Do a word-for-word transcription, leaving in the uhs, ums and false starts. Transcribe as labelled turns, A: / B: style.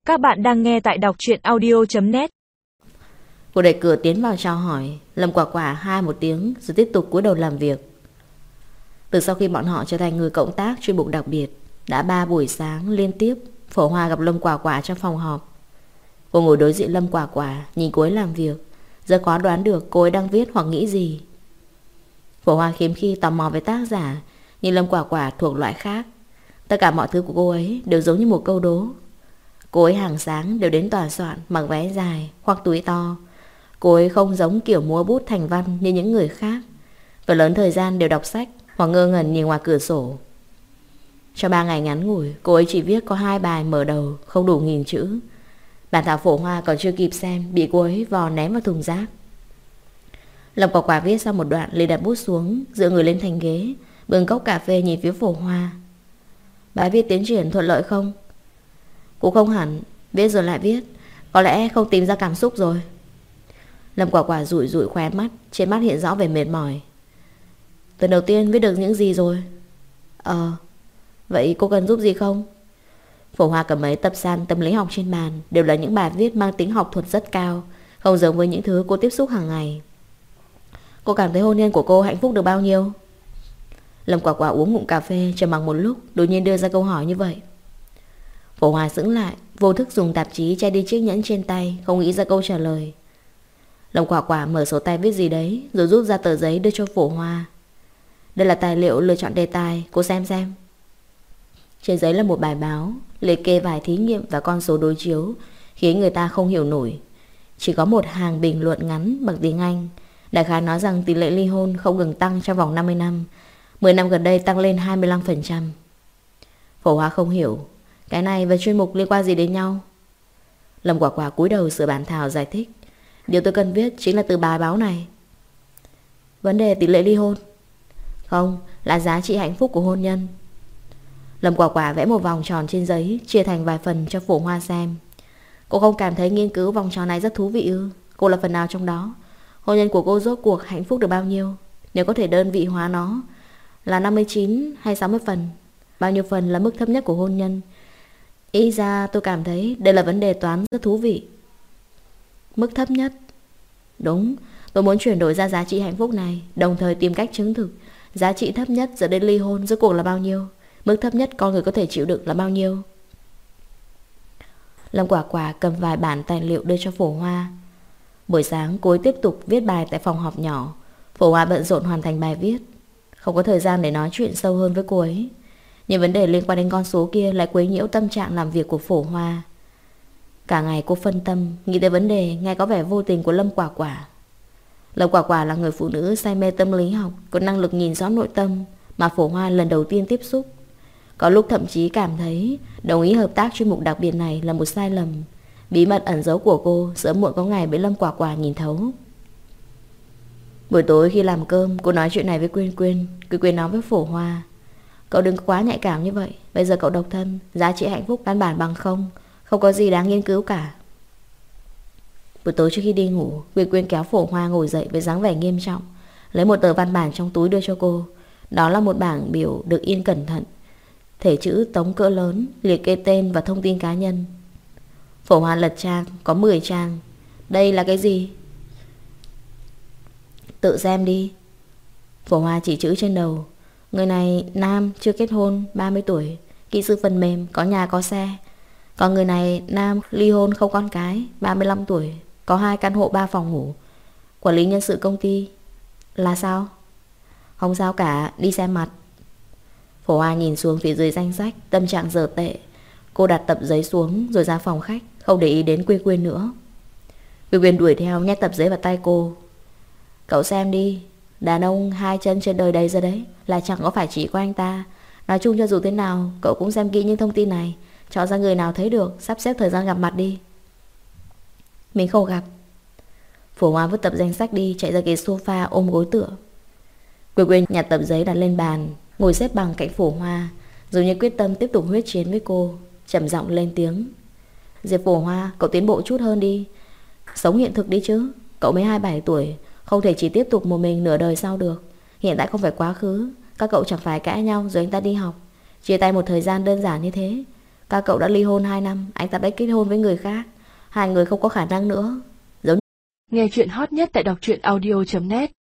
A: Các bạn đang nghe tại đọc truyện audio chấm net.
B: Cô đẩy cửa tiến vào chào hỏi. Lâm Quả Quả hai một tiếng rồi tiếp tục cúi đầu làm việc. Từ sau khi bọn họ trở thành người cộng tác chuyên mục đặc biệt, đã ba buổi sáng liên tiếp Phổ Hoa gặp Lâm Quả Quả trong phòng họp. Cô ngồi đối diện Lâm Quả Quả, nhìn cô ấy làm việc, rất khó đoán được cô ấy đang viết hoặc nghĩ gì. Phổ Hoa khiếm khi tò mò về tác giả, nhưng Lâm Quả Quả thuộc loại khác. Tất cả mọi thứ của cô ấy đều giống như một câu đố. Cô ấy hàng sáng đều đến tòa soạn mặc váy dài hoặc túi to. Cô ấy không giống kiểu múa bút thành văn như những người khác. Phần lớn thời gian đều đọc sách hoặc ngơ ngẩn nhìn ngoài cửa sổ. Trong ba ngày ngắn ngủi, cô ấy chỉ viết có hai bài mở đầu, không đủ nghìn chữ. Bản thảo Phổ Hoa còn chưa kịp xem, bị cô ấy vò ném vào thùng rác. Lâm Quả Quả viết xong một đoạn, liền đặt bút xuống, dựa người lên thành ghế, bưng cốc cà phê nhìn phía Phổ Hoa. Bài viết tiến triển thuận lợi không? Cũng không hẳn, viết rồi lại viết, có lẽ không tìm ra cảm xúc rồi. Lâm Quả Quả dụi dụi khóe mắt, trên mắt hiện rõ vẻ mệt mỏi. Tuần đầu tiên viết được những gì rồi? Ờ, vậy cô cần giúp gì không? Phổ Hoa cầm mấy tập san tâm lý học trên bàn, đều là những bài viết mang tính học thuật rất cao, không giống với những thứ cô tiếp xúc hàng ngày. Cô cảm thấy hôn nhân của cô hạnh phúc được bao nhiêu? Lâm Quả Quả uống ngụm cà phê, trầm mặc một lúc, đột nhiên đưa ra câu hỏi như vậy. Phổ Hoa sững lại, vô thức dùng tạp chí che đi chiếc nhẫn trên tay, không nghĩ ra câu trả lời. Lâm Quả Quả mở sổ tay viết gì đấy, rồi rút ra tờ giấy đưa cho Phổ Hoa. Đây là tài liệu lựa chọn đề tài, cô xem xem. Trên giấy là một bài báo, liệt kê vài thí nghiệm và con số đối chiếu, khiến người ta không hiểu nổi. Chỉ có một hàng bình luận ngắn bằng tiếng Anh, đại khái nói rằng tỷ lệ ly hôn không ngừng tăng trong vòng năm mươi năm, mười năm gần đây tăng lên hai mươi lăm phần trăm. Phổ Hoa không hiểu, cái này và chuyên mục liên quan gì đến nhau? Lâm Quả Quả cúi đầu sửa bản thảo giải thích. Điều tôi cần viết chính là từ bài báo này. Vấn đề tỷ lệ ly hôn? Không, là giá trị hạnh phúc của hôn nhân. Lâm Quả Quả vẽ một vòng tròn trên giấy, chia thành vài phần cho Phổ Hoa xem. Cô không cảm thấy nghiên cứu vòng tròn này rất thú vị ư? Cô là phần nào trong đó? Hôn nhân của cô rốt cuộc hạnh phúc được bao nhiêu? Nếu có thể đơn vị hóa nó, là năm mươi chín hay sáu mươi phần? Bao nhiêu phần là mức thấp nhất của hôn nhân? Ý ra tôi cảm thấy đây là vấn đề toán rất thú vị. Mức thấp nhất? Đúng, tôi muốn chuyển đổi ra giá trị hạnh phúc này, đồng thời tìm cách chứng thực giá trị thấp nhất dẫn đến ly hôn rốt cuộc là bao nhiêu, mức thấp nhất con người có thể chịu đựng là bao nhiêu. Lâm Quả Quả cầm vài bản tài liệu đưa cho Phổ Hoa. Buổi sáng cô ấy tiếp tục viết bài tại phòng họp nhỏ. Phổ Hoa bận rộn hoàn thành bài viết, không có thời gian để nói chuyện sâu hơn với cô ấy. Nhưng vấn đề liên quan đến con số kia lại quấy nhiễu tâm trạng làm việc của Phổ Hoa. Cả ngày cô phân tâm nghĩ tới vấn đề nghe có vẻ vô tình của Lâm Quả Quả. Lâm Quả Quả là người phụ nữ say mê tâm lý học, có năng lực nhìn rõ nội tâm mà Phổ Hoa lần đầu tiên tiếp xúc. Có lúc thậm chí cảm thấy đồng ý hợp tác chuyên mục đặc biệt này là một sai lầm. Bí mật ẩn giấu của cô sớm muộn có ngày bị Lâm Quả Quả nhìn thấu. Buổi tối khi làm cơm, cô nói chuyện này với Quyên Quyên. Quyên Quyên nói với Phổ Hoa, cậu đừng quá nhạy cảm như vậy. Bây giờ cậu độc thân, giá trị hạnh phúc căn bản bằng không, không có gì đáng nghiên cứu cả. Buổi tối trước khi đi ngủ, Quyên Quyên kéo Phổ Hoa ngồi dậy với dáng vẻ nghiêm trọng, lấy một tờ văn bản trong túi đưa cho cô. Đó là một bảng biểu được in cẩn thận, thể chữ tống cỡ lớn, liệt kê tên và thông tin cá nhân. Phổ Hoa lật trang, có mười trang. Đây là cái gì? Tự xem đi. Phổ Hoa chỉ chữ trên đầu. Người này nam, chưa kết hôn, ba mươi tuổi, kỹ sư phần mềm, có nhà có xe. Còn người này nam, ly hôn không con cái, ba mươi lăm tuổi, có hai căn hộ ba phòng ngủ, quản lý nhân sự công ty. Là sao? Không sao cả, đi xem mặt. Phổ Hoa nhìn xuống phía dưới danh sách, tâm trạng dở tệ. Cô đặt tập giấy xuống rồi ra phòng khách, không để ý đến Quyên Quyên nữa. Quyên Quyên đuổi theo nhét tập giấy vào tay cô. Cậu xem đi, đàn ông hai chân trên đời đấy ra đấy, là chẳng có phải chỉ của anh ta. Nói chung cho dù thế nào, cậu cũng xem kỹ những thông tin này, chọn ra người nào thấy được, sắp xếp thời gian gặp mặt đi. Mình không gặp. Phổ Hoa vứt tập danh sách đi, chạy ra ghế sofa ôm gối tựa. Quyên Quyên nhặt tập giấy đặt lên bàn, ngồi xếp bằng cạnh Phổ Hoa, dường như quyết tâm tiếp tục huyết chiến với cô, trầm giọng lên tiếng. Diệp Phổ Hoa, cậu tiến bộ chút hơn đi, sống hiện thực đi chứ. Cậu mới hai mươi bảy tuổi, không thể chỉ tiếp tục một mình nửa đời sau được. Hiện tại không phải quá khứ, các cậu chẳng phải cãi nhau rồi anh ta đi học, chia tay một thời gian đơn giản như thế. Các cậu đã ly hôn hai năm, anh ta đã kết hôn với người khác. Hai người không có khả năng nữa. Giống
A: Nghe chuyện hot nhất tại đọc truyện audio chấm net